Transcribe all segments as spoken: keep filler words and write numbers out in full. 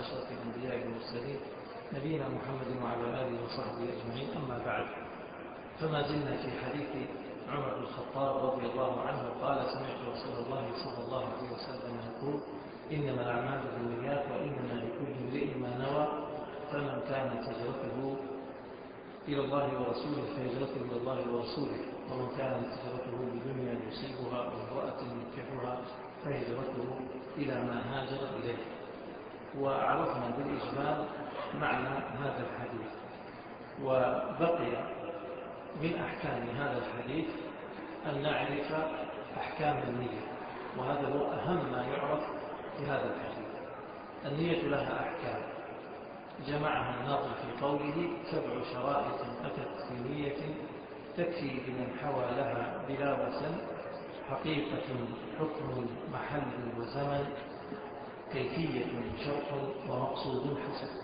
أشرف الأنبياء والمرسلين نبينا محمد وعلى آله وصحبه أجمعين. أما بعد، فما زلنا في حديث عمر بن الخطاب رضي الله عنه قال: سمعت رسول الله صلى الله عليه وسلم يقول: إنما الأعمال بالنيات وإنما لكل امرئ ما نوى، فمن كانت هجرته إلى الله ورسوله فهجرته إلى الله ورسوله، ومن كانت هجرته بدنيا يصيبها أو امرأة ينكحها فهجرته إلى ما هاجر إليه. وعرفنا بالإجمال معنى هذا الحديث، وبقي من أحكام هذا الحديث أن نعرف أحكام النية، وهذا هو أهم ما يعرف في هذا الحديث. النية لها أحكام جمعها الناظم في قوله: سبع شرائط أتت في نية تكفي بمن حوى لها بلا وسن، حقيقة حكم محل وزمن، كيفية شرط ومقصود حسن.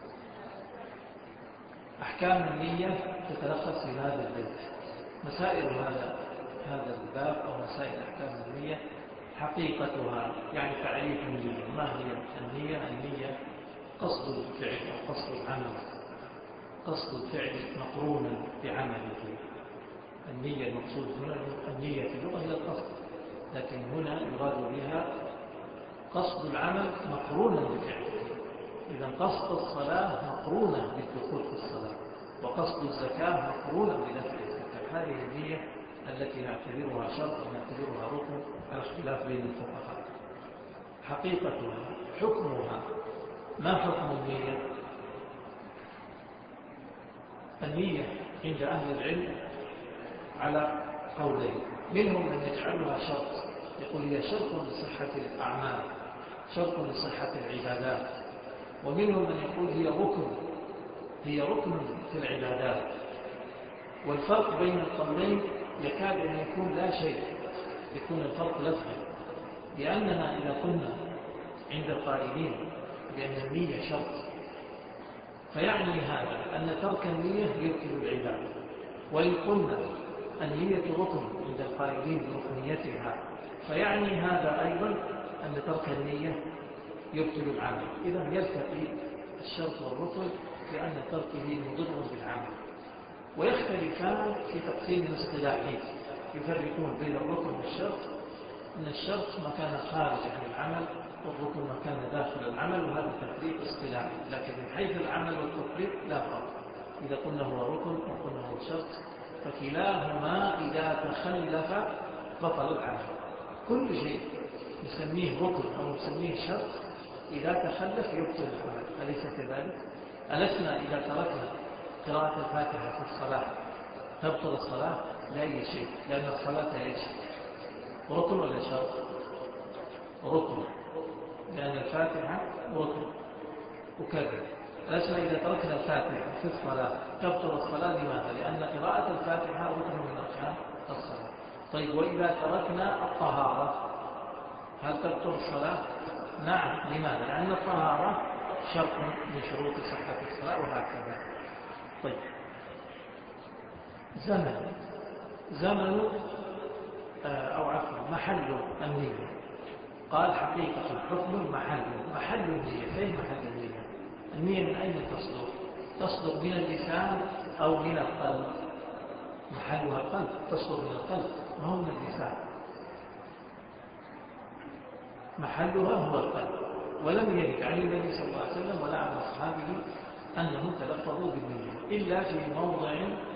أحكام النية تتلخص في هذا البيت. مسائل هذا هذا الباب أو مسائل أحكام النية: حقيقتها يعني تعريف النية. ما هي النية؟ النية قصد الفعل أو قصد العمل، قصد الفعل مقرونا بعمله. النية المقصود هنا النية في اللغة هي القصد، لكن هنا يراد بها قصد العمل مقرونا بفعله. إذا قصد الصلاة مقرونة بالدخول في الصلاة، وقصد الزكاة مقرونة بدفع الزكاة. هذه النية التي نعتبرها شرط ونعتبرها ركن على اختلاف بين الفقهاء. حقيقتها، حكمها. ما حكم النية؟ النية عند أهل العلم على قولين: منهم من يجعلها شرط، يقول هي شرط لصحة الأعمال، شرط لصحة العبادات. ومنهم من يقول هي ركن، هي ركن في العبادات. والفرق بين القولين يكاد أن يكون لا شيء، يكون الفرق لفظي، لأننا إذا كنا عند القائلين بأن النية شرط، فيعني هذا أن ترك النية يبطل العبادة. وإن قلنا النية ركن عند القائلين بركنيتها، فيعني هذا أيضا أن ترك النية يبطل العمل. إذا يلتقي الشرط والركن لأن تركه مضر بالعمل. ويختلفان في تقسيم اصطلاحي، يفرقون بين الركن والشرط، أن الشرط ما كان خارج عن العمل، والركن ما كان داخل العمل، وهذا تفريق اصطلاحي. لكن من حيث العمل والتطبيق لا فرق. إذا قلنا هو ركن أو قلنا هو شرط، فكلاهما إذا تخلف بطل العمل. كل شيء نسميه ركن أو نسميه شرط إذا تخلف يبطل العمل، أليس كذلك؟ ألسنا إذا تركنا قراءة الفاتحة في الصلاة تبطل الصلاة؟ لا أي شيء، لأن الصلاة ايش؟ ركن ولا شرط؟ ركن، لأن الفاتحة ركن. وكذا ألسنا إذا تركنا الفاتحة في الصلاة تبطل الصلاة؟ لماذا؟ لأن قراءة الفاتحة ركن من أركان الصلاة. طيب، وإذا تركنا الطهارة هل تبطل الصلاة؟ نعم. لماذا؟ لأن الطهارة شرط من شروط صحة الصلاة، وهكذا. طيب، زمن زمن أو عفوا محل النية. قال: حقيقة حكم محل محل النية. فين محل النية؟ النية من أين تصدر؟ تصدر من اللسان أو من القلب؟ محلها القلب، تصدر من القلب، ما هو من اللسان. محلها هو القلب. ولم يرد عن النبي صلى الله عليه وسلم ولا عن أصحابه أنهم تلفظوا بالنية إلا في موضع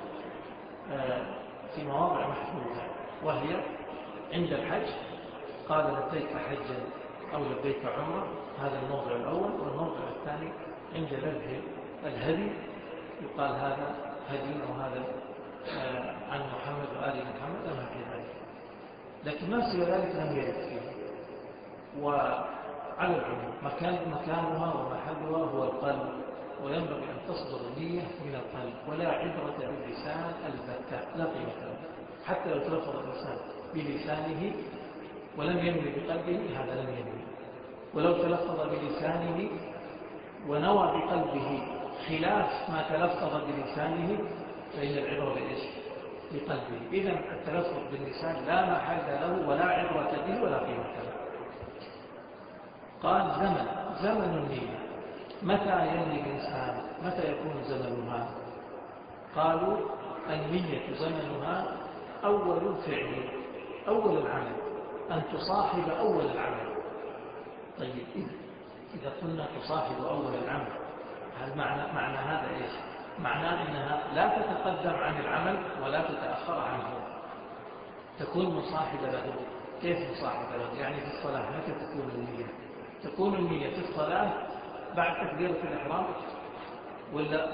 في مواضع محدودة، وهي عند الحج قال: لبيك حجا أو لبيك عمرة. هذا الموضع الأول. والموضع الثاني عند ذبح الهدي يقال هذا هدي أو هذا عن محمد وآل محمد أما في ذلك. لكن ما سوى ذلك لم يرد فيه. وعلى العموم مكان مكانها ومحلها هو القلب، وينبغي أن تصدر النية من القلب، ولا عبرة باللسان البتة، لا قيمة له. حتى لو تلفظ الإنسان بلسانه ولم ينوي بقلبه هذا لم ينوي. ولو تلفظ بلسانه ونوى بقلبه خلاف ما تلفظ بلسانه فإن العبرة بإيش؟ بقلبه. إذن التلفظ باللسان لا محل له ولا عبرة به ولا قيمة له. قال: زمن زمن النية. متى ينوي الإنسان؟ متى يكون زمنها؟ قالوا النية زمنها أول الفعل، أول العمل، أن تصاحب أول العمل. طيب إذا قلنا تصاحب أول العمل، هل معنى, معنى هذا إيش؟ معناه أنها لا تتقدم عن العمل ولا تتأخر عنه، تكون مصاحبة له. كيف مصاحبة له؟ يعني في الصلاة متى تكون النية؟ تكون النية في الصلاة بعد تكبيرة الإحرام ولا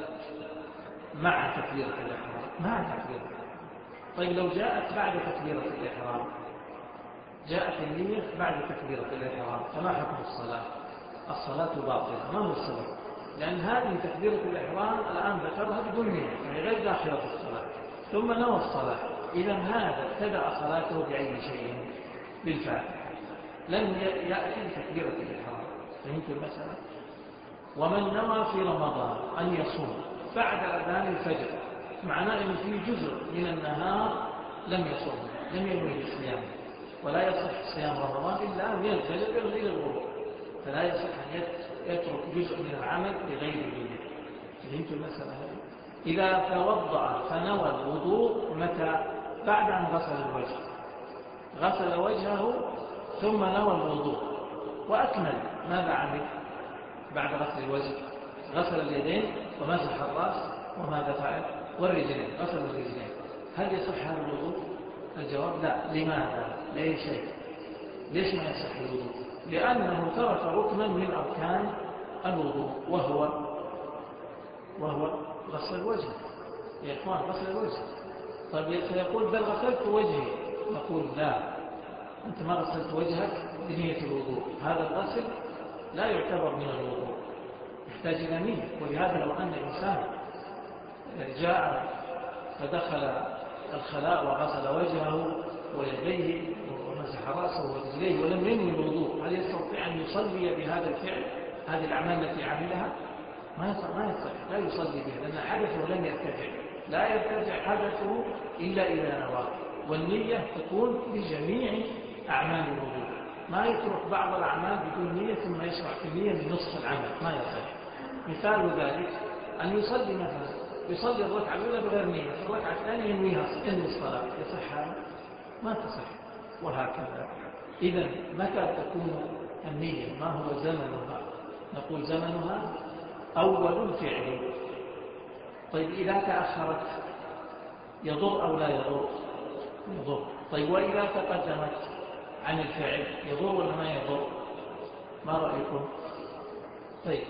مع تكبيرة الإحرام؟ مع تكبيرة. طيب لو جاءت بعد تكبيرة الإحرام، جاءت النية بعد تكبيرة الإحرام، فما حكم الصلاة؟ الصلاة باطلة. ما هو السبب؟ لأن هذه تكبيرة الإحرام الآن ذكرها بدون نية، فهي غير داخلة في الصلاة، ثم نوى الصلاة. إذا هذا ابتدأ صلاته بأي شيء؟ بالفاتحة، لم يأتي بتكبيرة الإحرام. فهمت المسألة؟ ومن نوى في رمضان أن يصوم بعد أذان الفجر، معناه أن في جزء من النهار لم يصوم، لم ينوي الصيام، ولا يصح صيام رمضان إلا من الفجر إلى الغروب، فلا يصح أن يترك جزء من العمل بغير نية. فهمت المسألة؟ إذا توضأ فنوى الوضوء متى؟ بعد أن غسل الوجه، غسل وجهه ثم نوى الوضوء وأكمل. ماذا عمل بعد غسل الوجه؟ غسل اليدين ومسح الرأس، وماذا فعل؟ والرجلين، غسل الرجلين. هل يصح هذا الوضوء؟ الجواب لا. لماذا؟ لأي شيء. ليش ما يصح الوضوء؟ لأنه ترك ركنا من أركان الوضوء، وهو وهو غسل الوجه. يا إخوان غسل الوجه. طيب سيقول بل غسلت وجهي، نقول لا، أنت ما غسلت وجهك بنية الوضوء، هذا الغسل لا يعتبر من الوضوء، يحتاج إلى نية. ولهذا لو أن إنسان جاء فدخل الخلاء وغسل وجهه ويديه ومسح رأسه ورجليه ولم ينوي الوضوء، هل يستطيع أن يصلي بهذا الفعل؟ هذه الأعمال التي عملها ما يصح، ما يصح، لا يصلي بها، لأن حدثه لم يرتفع. لا يرتفع حدثه إلا إذا نوى. والنية تكون بجميع أعمال الوضوء، ما يترك بعض الأعمال بدون نية ثم يشرع في النية من نصف العمل، ما يصح. مثال ذلك أن يصلي مثلا، يصلي الركعة الأولى بغير نية، في الركعة الثانية ينويها ينوي الصلاة، يصح هذا؟ ما تصح. وهكذا. إذا متى تكون النية؟ ما هو زمنها؟ نقول زمنها أول الفعل. طيب إذا تأخرت يضر أو لا يضر؟ يضر. طيب وإذا تقدمت عن الفعل يضر ولا ما يضر؟ ما رأيكم؟ طيب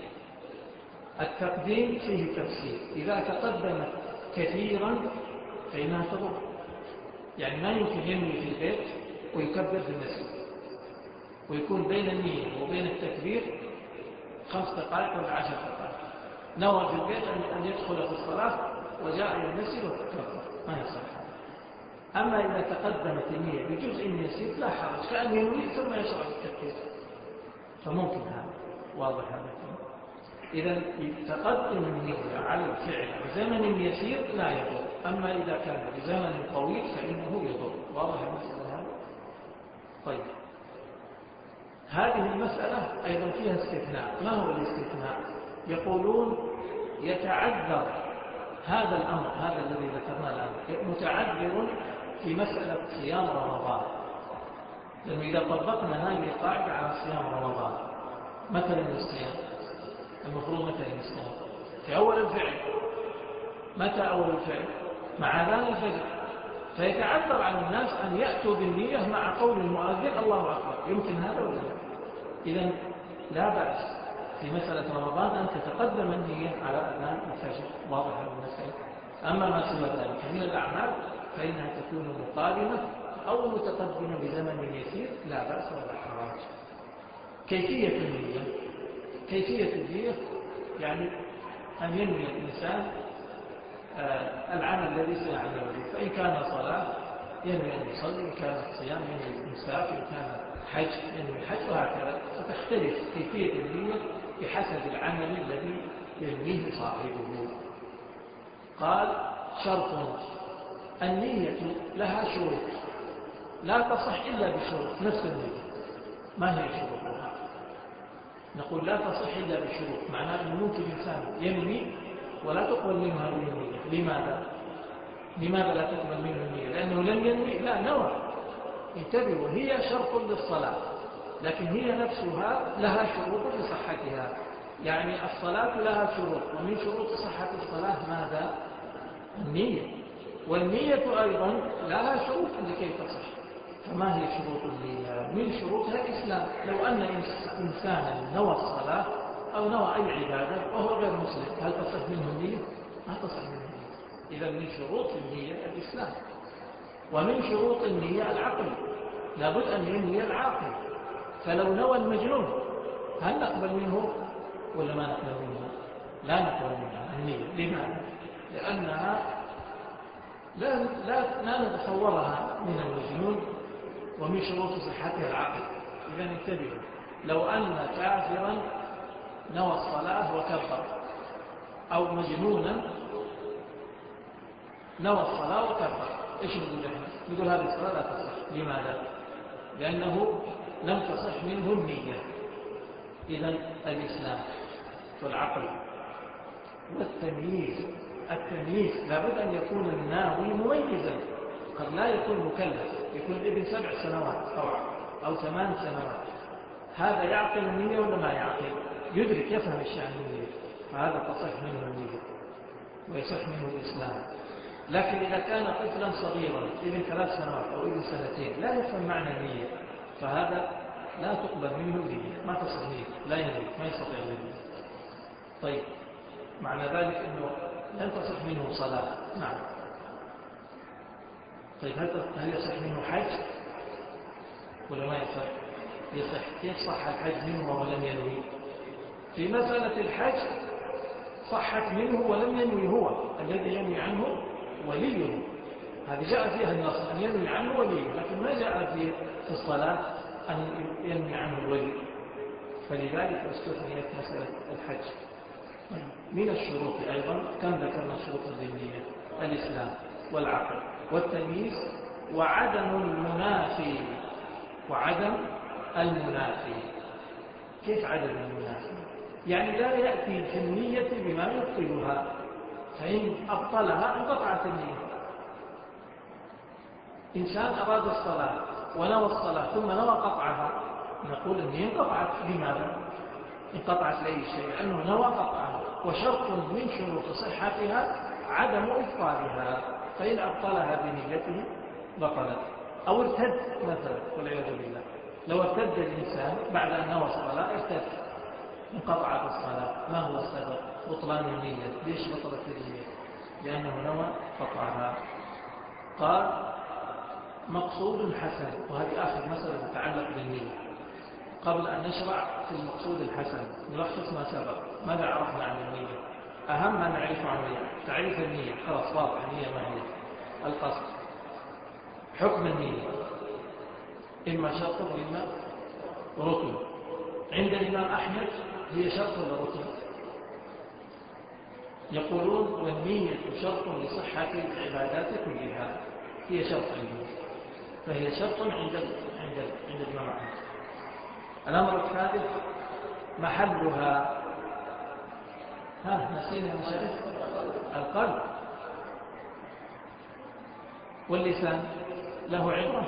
التقديم فيه تفسير. إذا تقدمت كثيرا فإنها تضر، يعني ما يمكن ينوي في البيت ويكبر في المسجد ويكون بين النية وبين التكبير خمس دقائق ولا عشر دقائق، نوى في البيت أن يدخل في الصلاة وجاء إلى المسجد وتكبر، ما يصح. أما إذا تقدمت النية بجزء يسير لا حرج، كأن ينوي ثم يشرع التكبير، فممكن هذا. واضح هذا؟ إذا تقدم النية على الفعل بزمن يسير لا يضر، أما إذا كان بزمن طويل فإنه يضر. واضح المسألة هذا؟ طيب هذه المسألة أيضا فيها استثناء. ما هو الاستثناء؟ يقولون يتعذر هذا الأمر، هذا الذي ذكرنا الآن متعذر في مسألة صيام رمضان، لأنه إذا طبقنا هذه القاعدة على صيام رمضان مثلا الصيام المفروض متى الصيام؟ في أول الفعل. متى أول الفعل؟ مع أذان الفجر. فيتعذر على الناس أن يأتوا بالنية مع قول المؤذن الله أكبر، يمكن هذا ولا لا؟ إذن لا بأس في مسألة رمضان أن تتقدم النية على أذان الفجر. واضح هذا المسألة؟ أما ما سوى ذلك من الأعمال فإنها تكون مقارنة أو متقدمة بزمن يسير، لا بأس ولا حرج. كيفية النية؟ كيفية النية يعني أن ينوي الإنسان آه العمل الذي سيعمله، فإن كان صلاة ينوي أن يصلي، إن كان صيام ينوي الإمساك، إن كان حج ينوي الحج، وهكذا. فتختلف كيفية النية بحسب العمل الذي ينويه صاحبه. قال شرط النية لها شروط لا تصح إلا بشروط. نفس النية ما هي شروطها؟ نقول لا تصح إلا بشروط، معناه أنه ممكن إنسان ينوي ولا تقبل منه هذه النية. لماذا؟ لماذا لا تقبل منه النية؟ لأنه لم ينوي، لا نوى. انتبهوا، هي شرط للصلاة، لكن هي نفسها لها شروط لصحتها. يعني الصلاة لها شروط، ومن شروط صحة الصلاة ماذا؟ النية. والنية أيضا لها شروط لكي تصح. فما هي شروط النية؟ من شروطها الإسلام. لو أن إنسانا نوى الصلاة أو نوى أي عبادة وهو غير مسلم، هل تصح منه النية؟ ما تصح منه النية. إذا من شروط النية الإسلام. ومن شروط النية العقل، لابد أن ينوي العاقل. فلو نوى المجنون هل نقبل منه ولا ما نقبل منه؟ لا نقبل منه النية. لماذا؟ لأنها لا, لا, لا نتصورها من المجنون، ومن شروط صحتها العقل. إذا انتبهوا، لو أن كافرا نوى الصلاة وكفر، أو مجنونا نوى الصلاة وكفر، إيش نقول احنا؟ نقول هذه الصلاة لا تصح. لماذا؟ لأنه لم تصح منه النية. إذن الإسلام والعقل والتمييز. التمييز لابد أن يكون الناوي مميزا، قد لا يكون مكلف، يكون ابن سبع سنوات أو, أو ثمان سنوات، هذا يعقل النية ولا ما يعقل؟ يدرك، يفهم الشأن النية، فهذا تصح منه النية ويصح منه الإسلام. لكن إذا كان طفلا صغيرا ابن ثلاث سنوات أو ابن سنتين لا يفهم معنى النية، فهذا لا تقبل منه النية، ما تصح نية، لا ينوي، ما يستطيع النية. طيب، معنى ذلك أنه لن تصح منه صلاة. نعم. طيب، هل يصح منه حج ولا ما يصح؟ يصح. كيف صح الحج منه وهو لم ينوي؟ في مسألة الحج صحت منه ولم ينوي هو، الذي ينوي عنه وليه. هذه جاء فيها النص أن ينوي عنه وليه، لكن ما جاء في الصلاة أن ينوي عنه الولي، فلذلك استثنيت مسألة الحج. من الشروط أيضا كم ذكرنا الشروط الدينية؟ الإسلام والعقل والتمييز وعدم المنافي. وعدم المنافي. كيف عدم المنافي؟ يعني لا يأتي في النية بما يبطلها، فإن أبطلها انقطعت النية. إنسان أراد الصلاة ونوى الصلاة ثم نوى قطعها، نقول النية انقطعت. لماذا؟ انقطعت لأي شيء؟ لأنه نوى قطعها، وشرط من شروط صحتها عدم إبطالها، فإن أبطلها بنيته بطلت. أو ارتد مثلا، والعياذ بالله، لو ارتد الإنسان بعد أن نوى الصلاة ارتد، انقطعت الصلاة. ما هو السبب؟ بطلان النية. ليش بطلت النية؟ لأنه نوى قطعها. قال مقصود حسن، وهذه آخر مسألة تتعلق بالنية. قبل أن نشرع في المقصود الحسن نلخص ما سبق. ماذا عرفنا عن النية؟ أهم ما نعرف عن النية تعريف النية، خلاص واضح. النية ما هي؟ القصد. حكم النية إما شرط وإما ركن. عند الإمام أحمد هي شرط ولا ركن؟ يقولون والنية شرط لصحة العبادات كلها. هي شرط النية، فهي شرط عند عند عند الإمام أحمد. الأمر الثالث محلها، ها نسينا مشاهد، القلب واللسان له عبرة.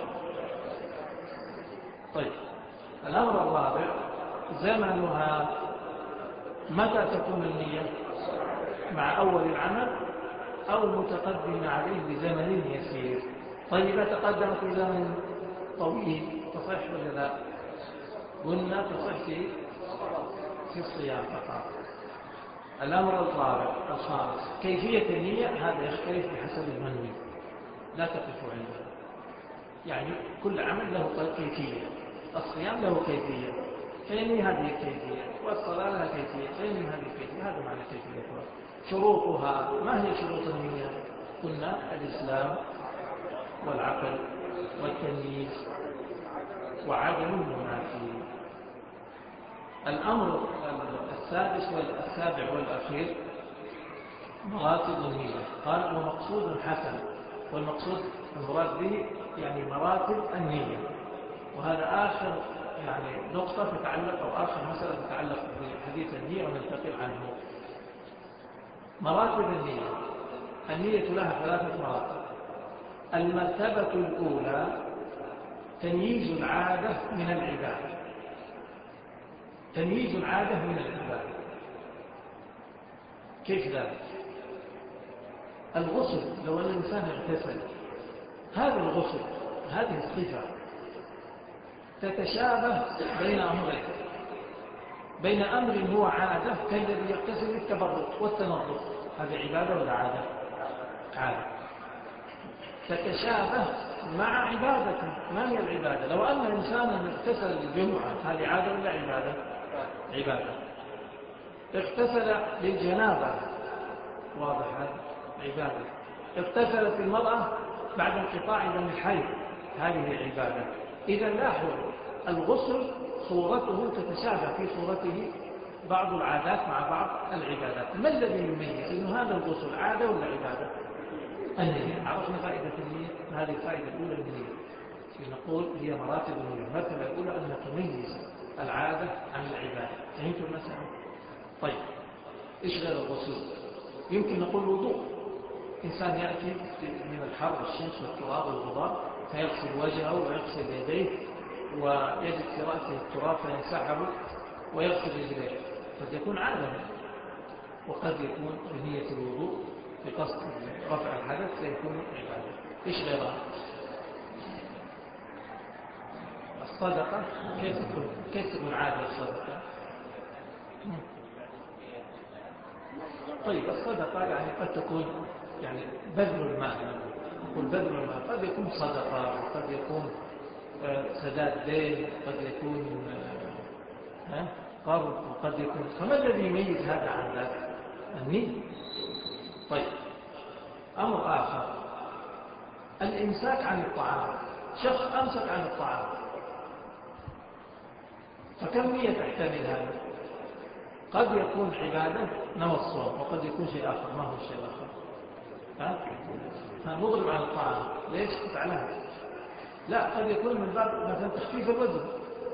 طيب، الأمر الرابع زمنها. متى تكون النية؟ مع أول العمل أو متقدم عليه بزمن يسير. طيب، إذا تقدم في زمن طويل تصح ولا لا؟ قلنا تصح في في الصيام فقط. الأمر الرابع الخامس كيفية النية. هذا يختلف بحسب المنوي، لا تقف عنده. يعني كل عمل له كيفية. الصيام له كيفية فينوي هذه الكيفية، والصلاة لها كيفية فينوي هذه الكيفية. هذا معنى كيفيتها. شروطها، ما هي شروط النية؟ قلنا الإسلام والعقل والتمييز وعدم المنافي. الأمر السادس والسابع والأخير مراتب النية. قال ومقصود حسن، والمقصود المراد به يعني مراتب النية، وهذا آخر يعني نقطة تتعلق أو آخر مسألة تتعلق بحديث النية وننتقل عنه. مراتب النية. النية لها ثلاثة مراتب. المرتبة الأولى تمييز العادة من العبادة. تمييز العادة من العبادة. كيف ذلك؟ الغسل، لو أن الإنسان اغتسل، هذا الغسل، هذه الصفة تتشابه بين أمرين، بين أمر هو عادة كالذي يغتسل للتبرد والتنظف، هذه عبادة ولا عادة؟ عادة. تتشابه مع عبادة. ما هي العبادة؟ لو أن إنسانا اغتسل للجمعة، هذه عادة ولا عبادة؟ عبادة. اغتسل للجنابة، واضح، عبادة. اغتسلت المرأة بعد انقطاع دم الحيض، هذه عبادة. إذا لاحظوا الغسل صورته تتشابه في صورته بعض العادات مع بعض العبادات. ما الذي يميز إنه هذا الغسل عادة ولا عبادة؟ النية. عرفنا فائدة النية. هذه الفائدة الأولى النية. نقول هي مراتب النية. المرتبة الأولى أن تميز العادة عن العبادة. فهمتوا المسألة؟ طيب، إيش غير الغسل؟ يمكن نقول وضوء. إنسان يأتي من الحر والشمس والتراب والغبار فيغسل وجهه ويغسل يديه ويجد في رأسه التراب فيمسحه ويغسل رجليه، قد يكون عادة، وقد يكون بنية الوضوء بقصد رفع الحدث فيكون عبادة. إيش غيرها؟ الصدقة. كيف تكون كيف تكون عادة الصدقة؟ طيب، الصدقة يعني قد تكون يعني بذل المال. نقول بذل المال قد يكون صدقة، وقد يكون سداد دين، قد يكون قرض، وقد يكون. فما الذي يميز هذا عن ذاك؟ النية. طيب، أمر آخر، الإمساك عن الطعام. شخص أمسك عن الطعام، فكم نية تحتمل هذا؟ قد يكون عبادة نوى الصوم، وقد يكون شيء آخر. ما هو الشيء الآخر؟ ها؟ نضرب عن الطعام. ليش تفعلها؟ لا، قد يكون من باب مثلا تخفيف الوزن.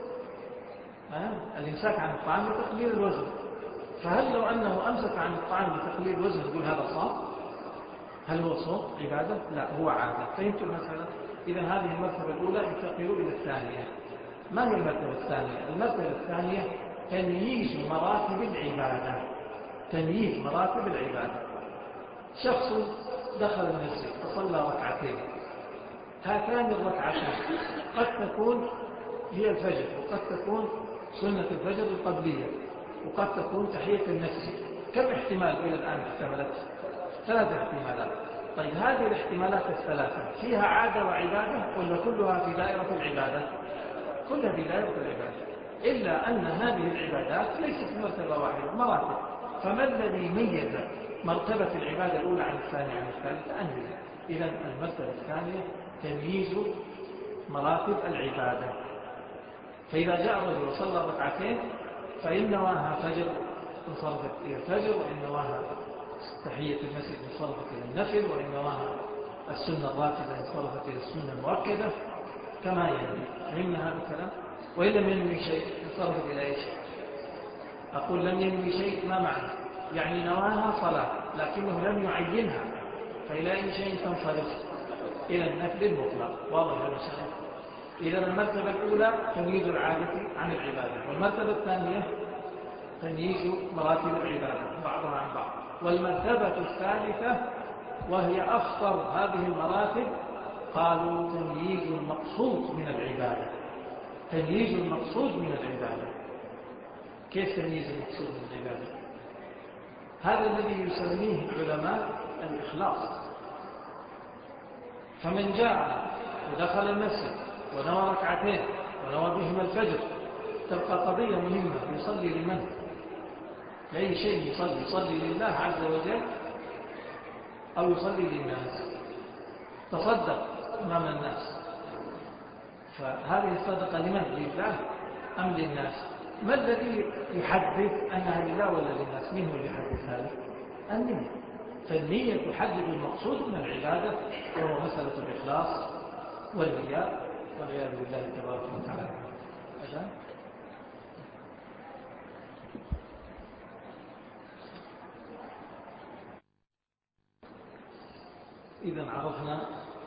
ها؟ الإمساك عن الطعام لتقليل الوزن. فهل لو أنه أمسك عن الطعام لتقليل الوزن يقول هذا صام؟ هل هو صوم عبادة؟ لا، هو عادة. فهمتوا المسألة؟ إذا هذه المرتبة الأولى. انتقلوا إلى الثانية. ما هي المرتبة الثانية؟ المرتبة الثانية تمييز مراتب العبادة. تمييز مراتب العبادة. شخص دخل المسجد فصلى ركعتين، هاتان الركعتين قد تكون هي الفجر، وقد تكون سنة الفجر القبلية، وقد تكون تحية المسجد. كم احتمال إلى الآن احتملت؟ ثلاثة احتمالات. طيب، هذه الاحتمالات الثلاثة فيها عادة وعبادة ولا كلها في دائرة العبادة؟ كلها في دائرة العبادة، إلا أن هذه العبادات ليست مرتبة واحدة، مراتب. فما الذي ميز مرتبة العبادة الأولى عن الثانية عن الثالثة؟ النية. إذا المرتبة الثانية تمييز مراتب العبادة. فإذا جاء الرجل وصلى ركعتين فإن نواها فجر انصرفت إلى الفجر، وإن نواها تحية المسجد انصرفت إلى النفل، وإن نواها السنة الراتبة انصرفت إلى السنة المؤكدة كما ينوي. فهمنا هذا الكلام؟ وإن لم ينوي شيء انصرفت إلى إيش؟ أقول لم ينوي شيء، ما معنى؟ يعني نواها صلاة لكنه لم يعينها، فإلى أي شيء تنصرف؟ إلى النفل المطلق. واضح هذا الشيء؟ إذا المرتبة الأولى تمييز العادة عن العبادة، والمرتبة الثانية تمييز مراتب العبادة بعضها عن بعض، والمرتبة الثالثة وهي أخطر هذه المراتب قالوا تمييز المقصود من العبادة. تمييز المقصود من العبادة. كيف تمييز المقصود من العبادة؟ هذا الذي يسميه العلماء الإخلاص. فمن جاء ودخل المسجد ونوى ركعتين ونوى بهما الفجر، تبقى قضية مهمة. يصلي لمن؟ لأي شيء يصلي؟ يصلي لله عز وجل أو يصلي للناس؟ تصدق أمام الناس، فهذه الصدقة لمن؟ لله أم للناس؟ ما الذي يحدد أنها لله ولا للناس؟ مين هو اللي يحدد هذا؟ النية. فالنية تحدد المقصود من العبادة، وهو مسألة الإخلاص والرياء والعياذ بالله تبارك وتعالى. إذا عرفنا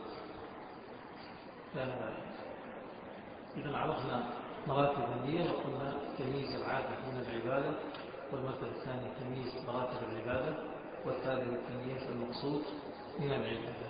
إذا عرفنا مراتب النية، وقلنا تمييز العادة من العبادة، والمرتبة الثانية تمييز مراتب العبادة، والثالث تمييز المقصود من العبادة.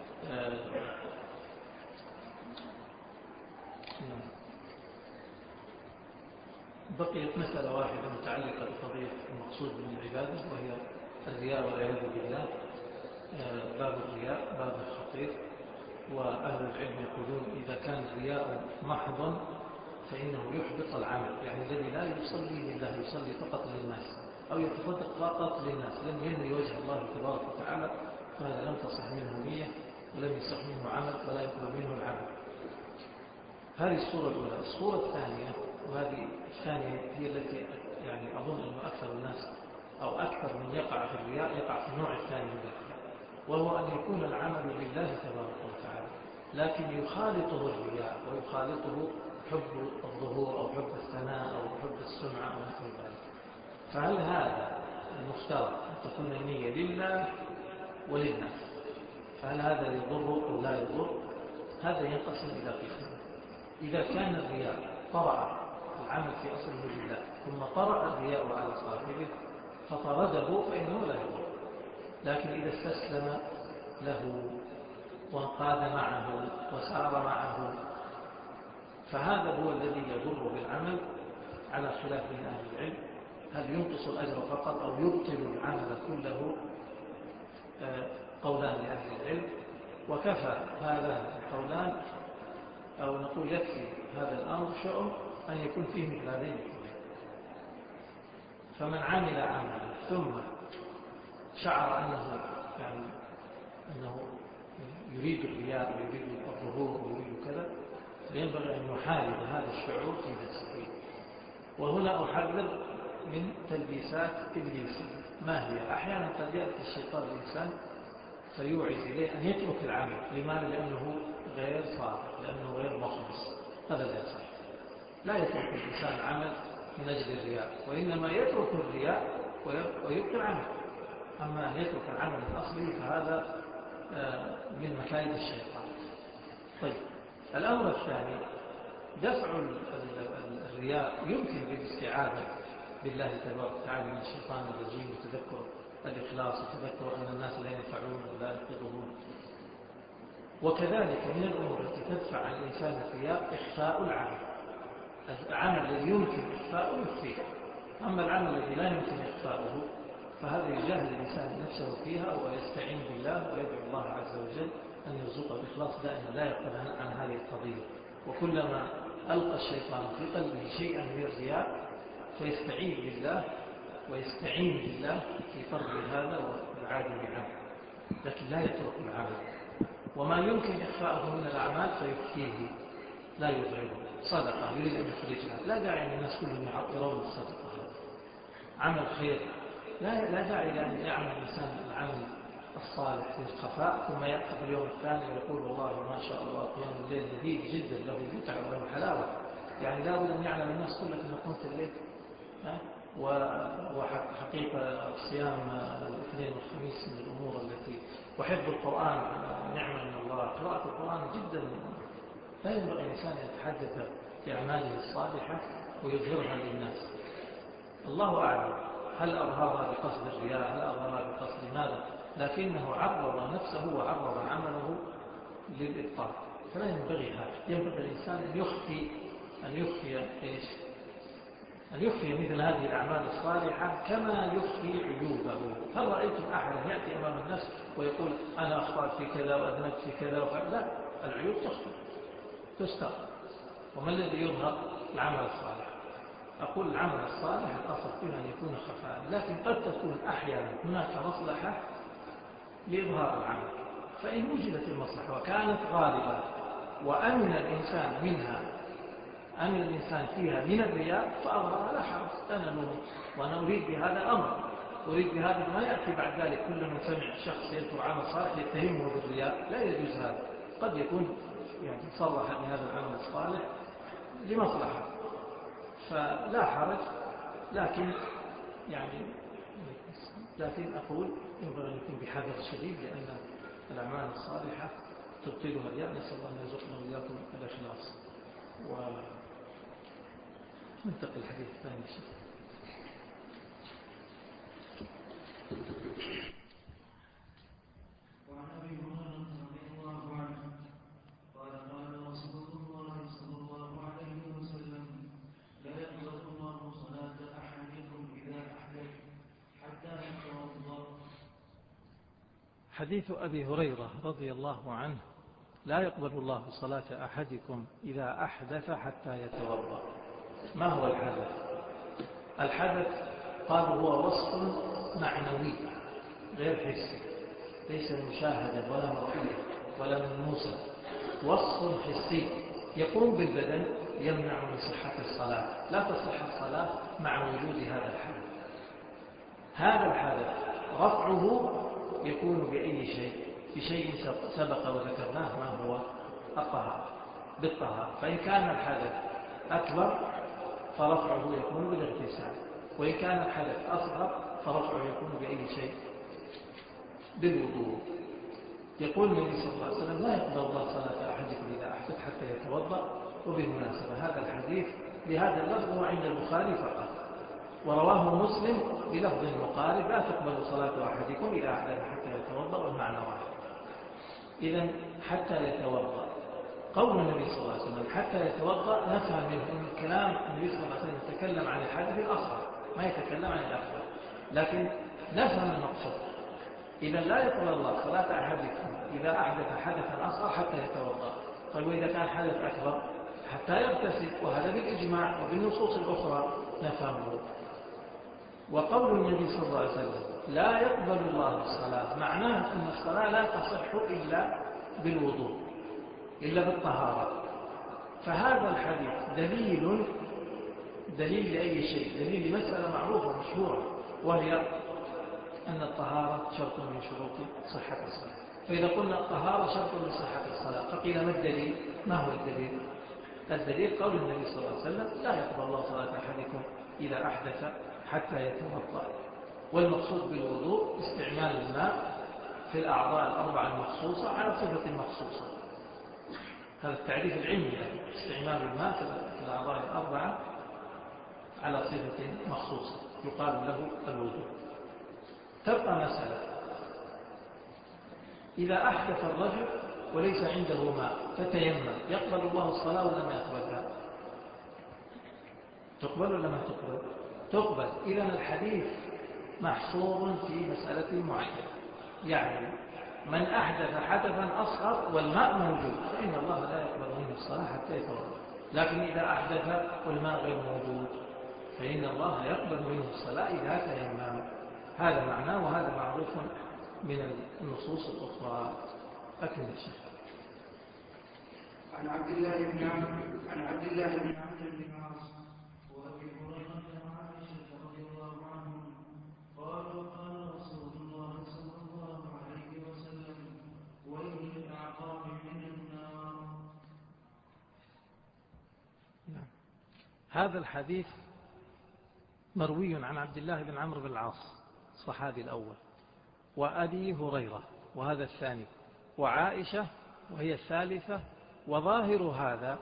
بقيت مسألة واحدة متعلقة بقضية المقصود من العبادة، وهي الرياء والعياذ بالله. باب الرياء باب خطير، وأهل العلم يقولون إذا كان الرياء محضا فإنه يحبط العمل، يعني الذي لا يصلي لله، يصلي فقط للناس أو يتصدق فقط للناس، لم ينوي وجه الله تبارك وتعالى، فهذا لم تصح منه نية ولم يصح منه عمل ولا يقبل منه العمل. هذه الصورة الأولى. الصورة الثانية، وهذه الثانية هي التي يعني أظن أنه أكثر الناس أو أكثر من يقع في الرياء يقع في النوع الثاني من الرياء، وهو أن يكون العمل لله تبارك وتعالى لكن يخالطه الرياء ويخالطه حب الظهور أو حب الثناء أو حب السمعة أو مثل ذلك. فهل هذا المختار أن تكون النية لله وللناس؟ فهل هذا يضر أو لا يضر؟ هذا ينقسم إلى قسمين. إذا كان الرياء طرأ العمل في أصله لله ثم طرأ الرياء على صاحبه فطرده فإنه لا يضر، لكن إذا استسلم له وانقاد معه وسار معه فهذا هو الذي يضر بالعمل، على خلاف من أهل العلم هل ينقص الأجر فقط أو يبطل العمل كله. قولان لأهل العلم، وكفى هذا القولان أو نقول يكفي هذا الأمر شؤم أن يكون فيه مثل هذين القولين. فمن عمل عملا ثم شعر أنه يعني أنه يريد الرياء ويريد الظهور ويريد كذا، فينبغي أن يحارب هذا الشعور في نفسه. وهنا أحذر من تلبيسات إبليس. ما هي؟ أحيانا قد يأتي الشيطان الإنسان فيوعز إليه أن يترك العمل. لماذا؟ لأنه غير صادق، لأنه غير مخلص. هذا لا يصح. لا يترك الإنسان العمل من أجل الرياء، وإنما يترك الرياء ويبقى العمل. أما أن يترك العمل الأصلي فهذا من مكايد الشيطان. طيب، الأمر الثاني دفع الرياء يمكن بالاستعاذة بالله تبارك وتعالى من الشيطان الرجيم، وتذكر الإخلاص وتذكر أن الناس لا ينفعون ولا يقضون. وكذلك من الأمور التي تدفع عن الإنسان الرياء إخفاء العمل. العمل الذي يمكن إخفاؤه يخفيه، أما العمل الذي لا يمكن إخفاؤه فهذا يجاهد الإنسان نفسه فيها ويستعين بالله ويدعو الله عز وجل أن يرزقه الإخلاص دائما، لا يقبل عن هذه القضية. وكلما ألقى الشيطان في قلبه شيئا من الرياء فيستعين بالله ويستعين بالله في طرد هذا والعادل عنه، لكن لا يترك العمل. وما يمكن إخفاؤه من الأعمال فيخفيه لا يظهره. صدقة يريد أن يخرجها، لا داعي أن الناس كلهم يعطرون الصدقة. عمل خير لا لا داعي لأن يعمل الإنسان العمل الصالح في الخفاء ثم يأتي في اليوم الثاني ويقول والله ما شاء الله قيام الليل لذيذ جدا، له متعة وله حلاوة. يعني لا بد أن يعلم الناس كلها أن قمت الليل. وحقيقة صيام الاثنين والخميس من الأمور التي، وحفظ القرآن نعمة من الله. قراءة القرآن جدا لا ينبغي الإنسان أن يتحدث بأعماله الصالحة ويظهرها للناس. الله أعلم هل أظهرها بقصد الرياء، هل أظهرها بقصد ماذا، لكنه عرض نفسه وعرض عمله للإبطال، فلا ينبغي هذا. ينبغي الإنسان أن يخفي أن يخفي إيش؟ أن يخفي مثل هذه الأعمال الصالحة كما يخفي عيوبه. هل رأيتم أحدا يأتي أمام الناس ويقول أنا أخطأت في كذا وأذنبت في كذا وفعل؟ لا، العيوب تخفى تستر. وما الذي يظهر؟ العمل الصالح. أقول العمل الصالح الأصل فيه أن يكون خفاء، لكن قد تكون أحيانا هناك مصلحة لإظهار العمل، فإن وجدت المصلحة وكانت غالبة وأمن الإنسان منها أمن الإنسان فيها من الرياء فأظهر لا حرج. أنا نوم وأنا أريد بهذا أمر، أريد بهذا ما يأتي بعد ذلك كل من سمع شخص يذكر عمل صالح يتهمه بالرياء، لا يجوز هذا. قد يكون يعني صرح بهذا العمل الصالح لمصلحة فلا حرج، لكن يعني لكن أقول ينبغي أن يكون بحذر شديد، لأن الأعمال الصالحة تبطلها الرياء. نسأل الله أن يرزقنا وإياكم الإخلاص. وننتقل الحديث الثاني. وعن أبي هريرة رضي الله عنه قال قال رسول الله صلى الله عليه وسلم لا يقبل الله صلاة أحدكم إذا أحدث حتى يتوضأ. حديث أبي هريرة رضي الله عنه: لا يقبل الله صلاة أحدكم إذا أحدث حتى يتوضأ. ما هو الحدث؟ الحدث قال هو وصف معنوي غير حسي، ليس مشاهدا ولا مرئيا ولا ملموسا، وصف حسي يقوم بالبدن يمنع من صحة الصلاة. لا تصح الصلاة مع وجود هذا الحدث. هذا الحدث رفعه يكون بأي شيء، بشيء سبق وذكرناه ما هو الطهارة، بالطهارة. فإن كان الحدث أكبر فرفعه يكون بالاغتسال، وإن كان الحدث أصغر فرفعه يكون بأي شيء، بالوضوء. يقول النبي صلى الله عليه وسلم: لا يقبل الله صلاة أحدكم إذا أحدث حتى يتوضأ. وبالمناسبة هذا الحديث بهذا اللفظ هو عند البخاري فقط، ورواه مسلم بلفظ مقارب: لا تقبل صلاة أحدكم إذا أحدث حتى يتوضأ، والمعنى واحد. إذن حتى يتوضأ، قول النبي صلى الله عليه وسلم حتى يتوضأ نفهم منه أن كلام النبي صلى الله عليه وسلم يتكلم عن الحدث الأصغر، ما يتكلم عن الأكبر، لكن نفهم المقصود. إذا لا يقبل الله صلاة أحدكم إذا أحدث حدثا أصغر حتى يتوضأ. طيب وإذا كان حدث أكبر حتى يغتسل، وهذا بالإجماع وبالنصوص الأخرى نفهمه. وقول النبي صلى الله عليه وسلم لا يقبل الله الصلاة معناه أن الصلاة لا تصح إلا بالوضوء، إلا بالطهارة. فهذا الحديث دليل دليل لأي شيء، دليل لمسألة معروفة مشهورة، وهي أن الطهارة شرط من شروط صحة الصلاة. فإذا قلنا الطهارة شرط من صحة الصلاة فقيل ما الدليل؟ ما هو الدليل؟ الدليل قول النبي صلى الله عليه وسلم لا يقبل الله صلاة أحدكم إذا أحدث حتى يتوضأ. والمقصود بالوضوء استعمال الماء في الأعضاء الأربعة المخصوصة على صفة مخصوصة. هذا التعريف العلمي، استعمال الماء في الأعضاء الأربعة على صفة مخصوصة يقال له الوضوء. تبقى مسألة: إذا أحدث الرجل وليس عنده ماء فتيمم، يقبل الله الصلاة ولا ما يقبلها؟ تقبل ولا ما تقبل؟ تقبل. إذن الحديث محصور في مسألة معينة، يعني من أحدث حدثا أصغر والماء موجود فإن الله لا يقبل منه الصلاة حتى يتوضأ. لكن إذا أحدث والماء غير موجود فإن الله يقبل منه الصلاة إذا تيمم. هذا معناه، وهذا معروف من النصوص الأخرى. أكمل الشيخ. عن عبد الله بن عمرو عن عبد الله بن عمرو بن العاص وأبي هريرة وعائشة رضي الله عنهم قالوا قال رسول الله صلى الله عليه وسلم ويل للأعقاب من النار. نعم. هذا الحديث مروي عن عبد الله بن عمرو بن العاص الصحابي الأول، وأبي هريرة وهذا الثاني، وعائشة وهي الثالثة. وظاهر هذا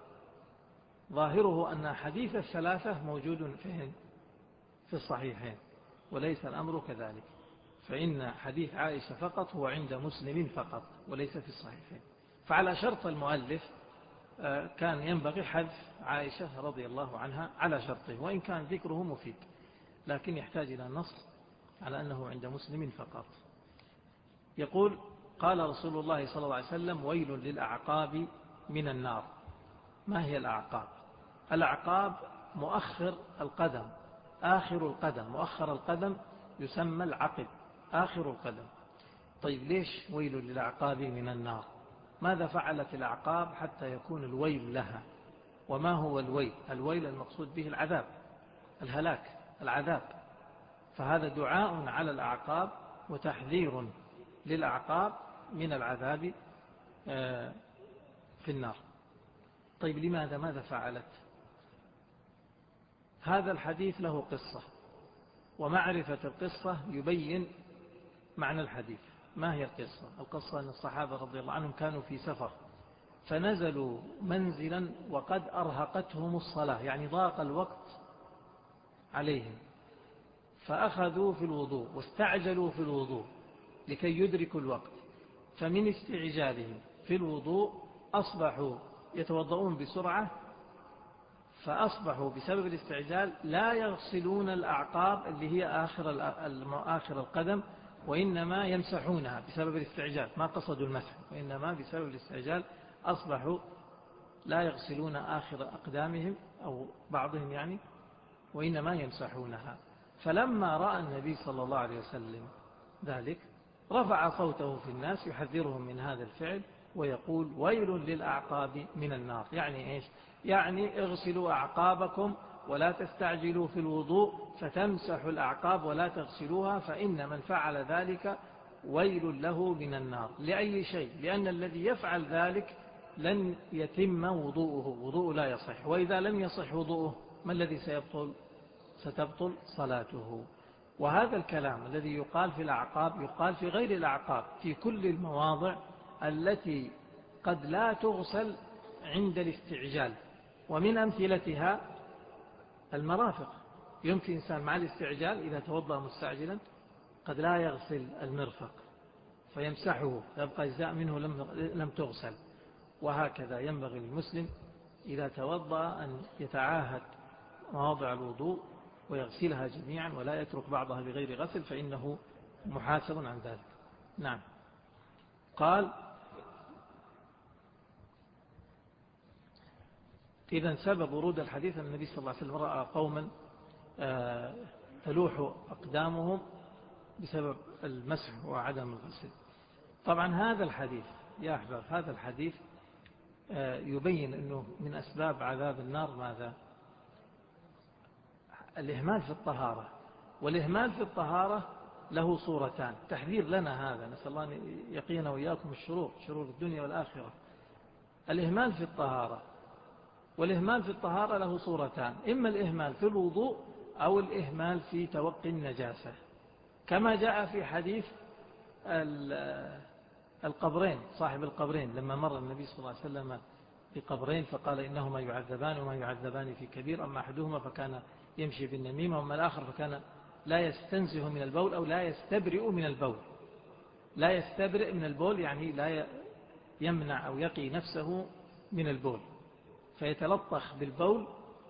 ظاهره أن حديث الثلاثة موجود فين؟ في الصحيحين، وليس الأمر كذلك، فإن حديث عائشة فقط هو عند مسلم فقط وليس في الصحيحين. فعلى شرط المؤلف كان ينبغي حذف عائشة رضي الله عنها على شرطه، وإن كان ذكره مفيد، لكن يحتاج إلى النص على أنه عند مسلم فقط. يقول قال رسول الله صلى الله عليه وسلم ويل للأعقاب من النار. ما هي الأعقاب؟ الأعقاب مؤخر القدم، آخر القدم، مؤخر القدم يسمى العقب، آخر القدم. طيب ليش ويل للأعقاب من النار؟ ماذا فعلت الأعقاب حتى يكون الويل لها؟ وما هو الويل؟ الويل المقصود به العذاب، الهلاك، العذاب. فهذا دعاء على الأعقاب وتحذير للأعقاب من العذاب في النار. طيب لماذا؟ ماذا فعلت؟ هذا الحديث له قصة، ومعرفة القصة يبين معنى الحديث. ما هي القصة؟ القصة أن الصحابة رضي الله عنهم كانوا في سفر، فنزلوا منزلا وقد أرهقتهم الصلاة، يعني ضاق الوقت عليهم، فأخذوا في الوضوء واستعجلوا في الوضوء لكي يدركوا الوقت، فمن استعجالهم في الوضوء أصبحوا يتوضؤون بسرعة، فأصبحوا بسبب الاستعجال لا يغسلون الأعقاب اللي هي آخر آخر القدم، وإنما يمسحونها بسبب الاستعجال، ما قصدوا المسح، وإنما بسبب الاستعجال أصبحوا لا يغسلون آخر أقدامهم أو بعضهم يعني، وإنما يمسحونها. فلما رأى النبي صلى الله عليه وسلم ذلك رفع صوته في الناس يحذرهم من هذا الفعل ويقول ويل للأعقاب من النار. يعني إيش؟ يعني اغسلوا أعقابكم ولا تستعجلوا في الوضوء فتمسحوا الأعقاب ولا تغسلوها، فإن من فعل ذلك ويل له من النار. لأي شيء؟ لأن الذي يفعل ذلك لن يتم وضوءه، وضوء لا يصح، وإذا لم يصح وضوءه ما الذي سيبطل؟ ستبطل صلاته. وهذا الكلام الذي يقال في الأعقاب يقال في غير الأعقاب، في كل المواضع التي قد لا تغسل عند الاستعجال، ومن أمثلتها المرافق. يمكن إنسان مع الاستعجال إذا توضأ مستعجلا قد لا يغسل المرفق فيمسحه، يبقى أجزاء منه لم تغسل. وهكذا ينبغي للمسلم إذا توضأ أن يتعاهد مواضع الوضوء ويغسلها جميعا ولا يترك بعضها بغير غسل، فإنه محاسب عن ذلك. نعم. قال إذن سبب ورود الحديث أن النبي صلى الله عليه وسلم رأى قوما تلوح أقدامهم بسبب المسح وعدم الغسل. طبعا هذا الحديث يا أحباب، هذا الحديث يبين أنه من أسباب عذاب النار ماذا؟ الإهمال في الطهارة. والإهمال في الطهارة له صورتان، تحذير لنا هذا، نسأل الله أن يقينا وإياكم الشرور، شرور الدنيا والآخرة. الإهمال في الطهارة، والإهمال في الطهارة له صورتان، إما الإهمال في الوضوء أو الإهمال في توقي النجاسة، كما جاء في حديث القبرين، صاحب القبرين لما مر النبي صلى الله عليه وسلم بقبرين فقال إنهما يعذبان وما يعذبان في كبير، أما أحدهما فكان يمشي بالنميمة وأما الآخر فكان لا يستنزه من البول أو لا يستبرئ من البول. لا يستبرئ من البول يعني لا يمنع أو يقي نفسه من البول، فيتلطخ بالبول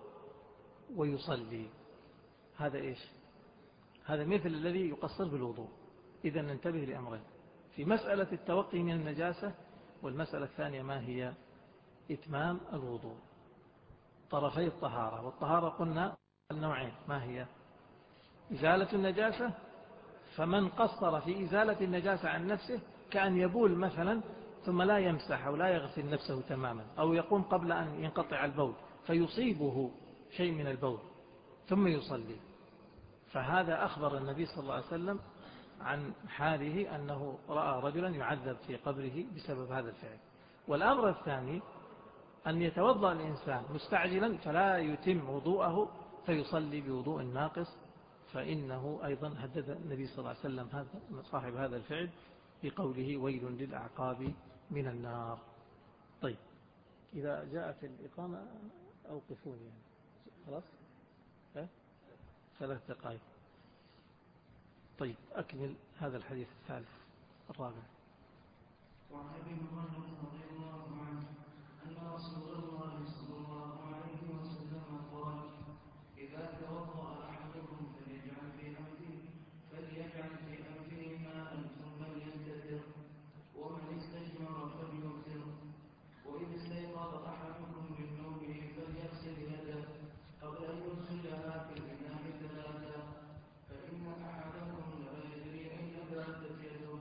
ويصلي. هذا إيش؟ هذا مثل الذي يقصر بالوضوء. إذا ننتبه لأمرين في مسألة التوقي من النجاسة، والمسألة الثانية ما هي؟ إتمام الوضوء، طرفي الطهارة. والطهارة قلنا النوعين، ما هي؟ إزالة النجاسة، فمن قصر في إزالة النجاسة عن نفسه كأن يبول مثلا ثم لا يمسح أو لا يغسل نفسه تماما، أو يقوم قبل أن ينقطع البول فيصيبه شيء من البول ثم يصلي، فهذا أخبر النبي صلى الله عليه وسلم عن حاله أنه رأى رجلا يعذب في قبره بسبب هذا الفعل. والأمر الثاني أن يتوضأ الإنسان مستعجلا فلا يتم وضوءه فيصلي بوضوء ناقص، فإنه أيضا هدد النبي صلى الله عليه وسلم هذا صاحب هذا الفعل بقوله ويل للأعقاب من النار. طيب إذا جاءت الإقامة أوقفوني يعني. خلاص أه؟ ثلاث دقائق. طيب أكمل هذا الحديث الثالث الرابع. وعن ابي هريره رضي الله عنه ان رسول الله صلى الله عليه وسلم قال اذا توضا احدكم فليجعل في انفه فليجعل في انفه ماء ثم ليستتر، ومن استجمر فليوتر، واذا استيقظ احدكم من نومه فليغسل يده قبل ان يغسلها في الاناء ثلاثه، فان احدكم لا يدري اين باتت يده.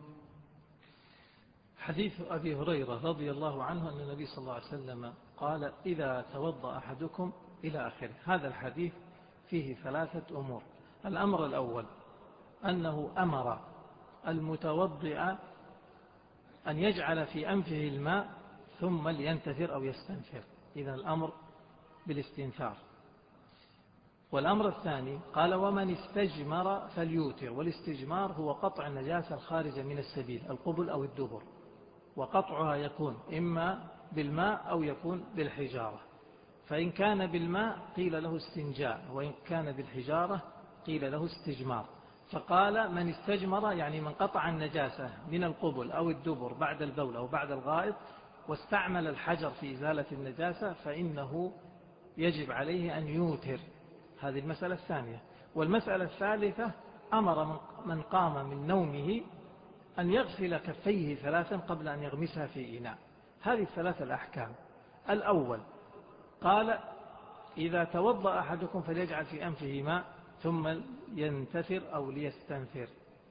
حديث أبي هريرة رضي الله عنه أن النبي صلى الله عليه وسلم قال إذا توضأ أحدكم إلى آخره. هذا الحديث فيه ثلاثة أمور. الأمر الأول أنه أمر المتوضئ أن يجعل في أنفه الماء ثم لينتثر أو يستنثر، إذا الأمر بالاستنثار. والأمر الثاني قال ومن استجمر فليوتر، والاستجمار هو قطع النجاسة الخارجة من السبيل القبل أو الدبر، وقطعها يكون إما بالماء أو يكون بالحجارة، فإن كان بالماء قيل له استنجاء، وإن كان بالحجارة قيل له استجمار. فقال من استجمر يعني من قطع النجاسة من القبل أو الدبر بعد البول أو بعد الغائط واستعمل الحجر في إزالة النجاسة فإنه يجب عليه أن يوتر. هذه المسألة الثانية. والمسألة الثالثة أمر من قام من نومه أن يغسل كفيه ثلاثا قبل أن يغمسها في إناء. هذه الثلاثة الأحكام. الأول قال إذا توضأ أحدكم فليجعل في أنفه ماء ثم ينتثر أو ليستنثر.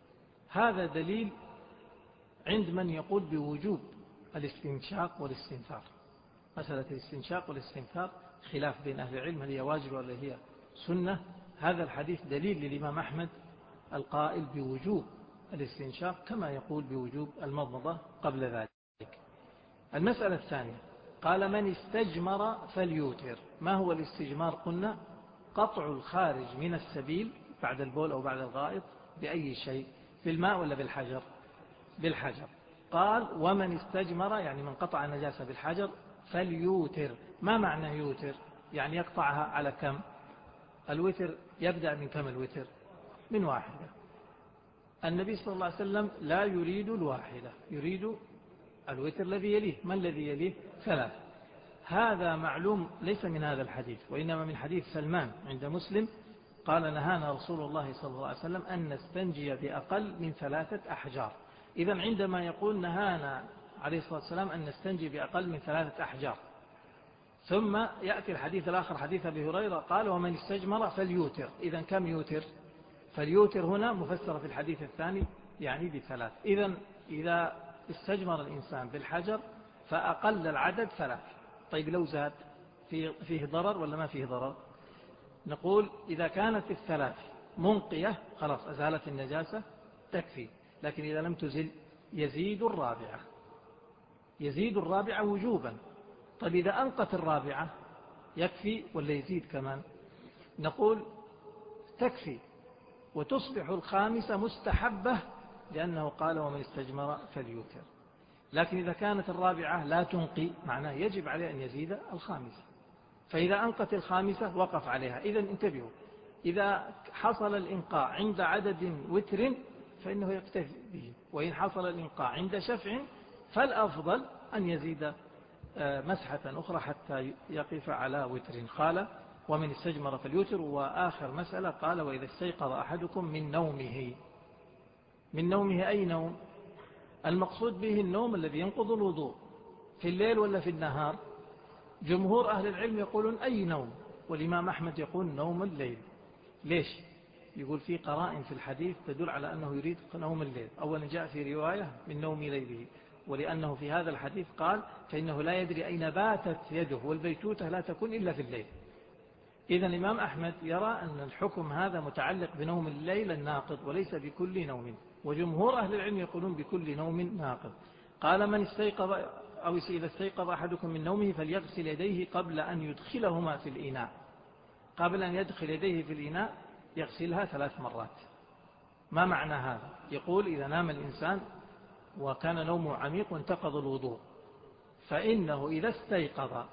هذا دليل عند من يقول بوجوب الاستنشاق والاستنثار. مسألة الاستنشاق والاستنثار خلاف بين أهل العلم هل هي واجب ولا هي سنة. هذا الحديث دليل للإمام أحمد القائل بوجوب الاستنشاق كما يقول بوجوب المضمضة قبل ذلك. المسألة الثانية قال من استجمر فليوتر. ما هو الاستجمار؟ قلنا قطع الخارج من السبيل بعد البول أو بعد الغائط بأي شيء، بالماء ولا بالحجر؟ بالحجر. قال ومن استجمر يعني من قطع النجاسة بالحجر فليوتر. ما معنى يوتر؟ يعني يقطعها على كم؟ الوتر يبدأ من كم الوتر؟ من واحدة. النبي صلى الله عليه وسلم لا يريد الواحدة، يريد الوتر الذي يليه. ما الذي يليه؟ ثلاث. هذا معلوم ليس من هذا الحديث، وإنما من حديث سلمان عند مسلم قال نهانا رسول الله صلى الله عليه وسلم أن نستنجي بأقل من ثلاثة أحجار. إذن عندما يقول نهانا عليه الصلاة والسلام أن نستنجي بأقل من ثلاثة أحجار، ثم يأتي الحديث الآخر حديث أبي هريرة قال ومن استجمر فليوتر. إذن كم يوتر؟ فليوتر هنا مفسرة في الحديث الثاني يعني بثلاث. إذن إذا استجمر الإنسان بالحجر فأقل العدد ثلاث. طيب لو زاد فيه, فيه ضرر ولا ما فيه ضرر؟ نقول إذا كانت الثلاث منقية خلاص أزالت النجاسة تكفي، لكن إذا لم تزل يزيد الرابعة، يزيد الرابعة وجوبا. طيب إذا أنقت الرابعة يكفي ولا يزيد كمان؟ نقول تكفي وتصبح الخامسة مستحبة لأنه قال ومن استجمر فليوتر. لكن إذا كانت الرابعة لا تنقي معناه يجب عليه أن يزيد الخامسة، فإذا أنقت الخامسة وقف عليها. إذن انتبهوا، إذا حصل الإنقاء عند عدد وتر فإنه يكتفي به، وإن حصل الإنقاء عند شفع فالأفضل أن يزيد مسحة أخرى حتى يقف على وتر. قال ومن استجمر فليوتر. وآخر مسألة قال وإذا استيقظ أحدكم من نومه. من نومه أي نوم؟ المقصود به النوم الذي ينقض الوضوء في الليل ولا في النهار؟ جمهور أهل العلم يقولون أي نوم، والإمام أحمد يقول نوم الليل. ليش؟ يقول في قرائن في الحديث تدل على أنه يريد نوم الليل. أولا جاء في رواية من نوم ليله، ولأنه في هذا الحديث قال فإنه لا يدري أين باتت يده، والبيتوتة لا تكون إلا في الليل. إذن الإمام أحمد يرى أن الحكم هذا متعلق بنوم الليل الناقض وليس بكل نوم، وجمهور أهل العلم يقولون بكل نوم ناقض. قال من استيقظ أو إذا استيقظ أحدكم من نومه فليغسل يديه قبل أن يدخلهما في الإناء. قبل أن يدخل يديه في الإناء يغسلها ثلاث مرات. ما معنى هذا؟ يقول إذا نام الإنسان وكان نومه عميق وانتقض الوضوء فإنه إذا استيقظ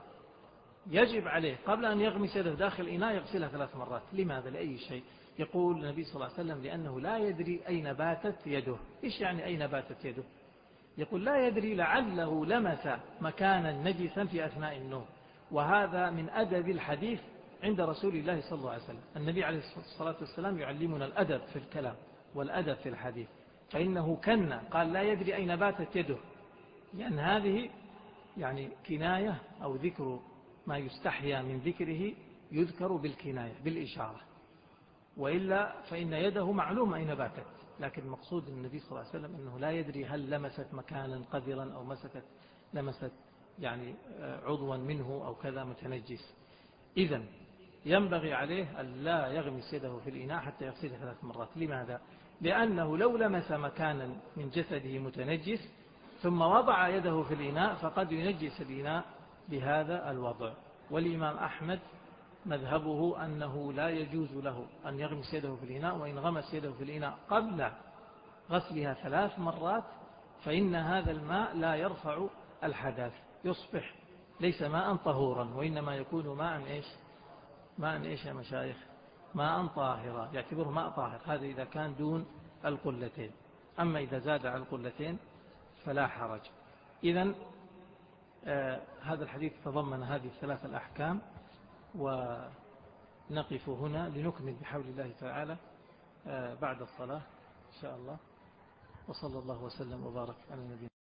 يجب عليه قبل أن يغمس يده داخل الإناء يغسلها ثلاث مرات. لماذا؟ لأي شيء؟ يقول النبي صلى الله عليه وسلم لأنه لا يدري أين باتت يده. إيش يعني أين باتت يده؟ يقول لا يدري لعله لمس مكانا نجسا في أثناء النوم. وهذا من أدب الحديث عند رسول الله صلى الله عليه وسلم. النبي عليه الصلاة والسلام يعلمنا الأدب في الكلام والأدب في الحديث، فإنه كان قال لا يدري أين باتت يده، لأن هذه يعني كناية أو ذكر ما يستحيا من ذكره يذكر بالكناية بالإشارة، وإلا فإن يده معلوم أين باتت. لكن مقصود النبي صلى الله عليه وسلم أنه لا يدري هل لمست مكانا قذرا أو مسكت لمست يعني عضوا منه أو كذا متنجس. إذن ينبغي عليه أن لا يغمس يده في الإناء حتى يغسله ثلاث مرات. لماذا؟ لأنه لو لمس مكانا من جسده متنجس ثم وضع يده في الإناء فقد ينجس الإناء بهذا الوضع. والإمام أحمد مذهبه أنه لا يجوز له أن يغمس يده في الإناء، وإن غمس يده في الإناء قبل غسلها ثلاث مرات فإن هذا الماء لا يرفع الحدث، يصبح ليس ماء طهورا، وإنما يكون ماء إيش ماء إيش يا مشايخ ماء طاهرا، يعتبره ماء طاهر. هذا إذا كان دون القلتين، أما إذا زاد على القلتين فلا حرج. إذن آه هذا الحديث تضمن هذه الثلاث الأحكام، ونقف هنا لنكمل بحول الله تعالى آه بعد الصلاة إن شاء الله. وصلى الله وسلم وبارك على النبي.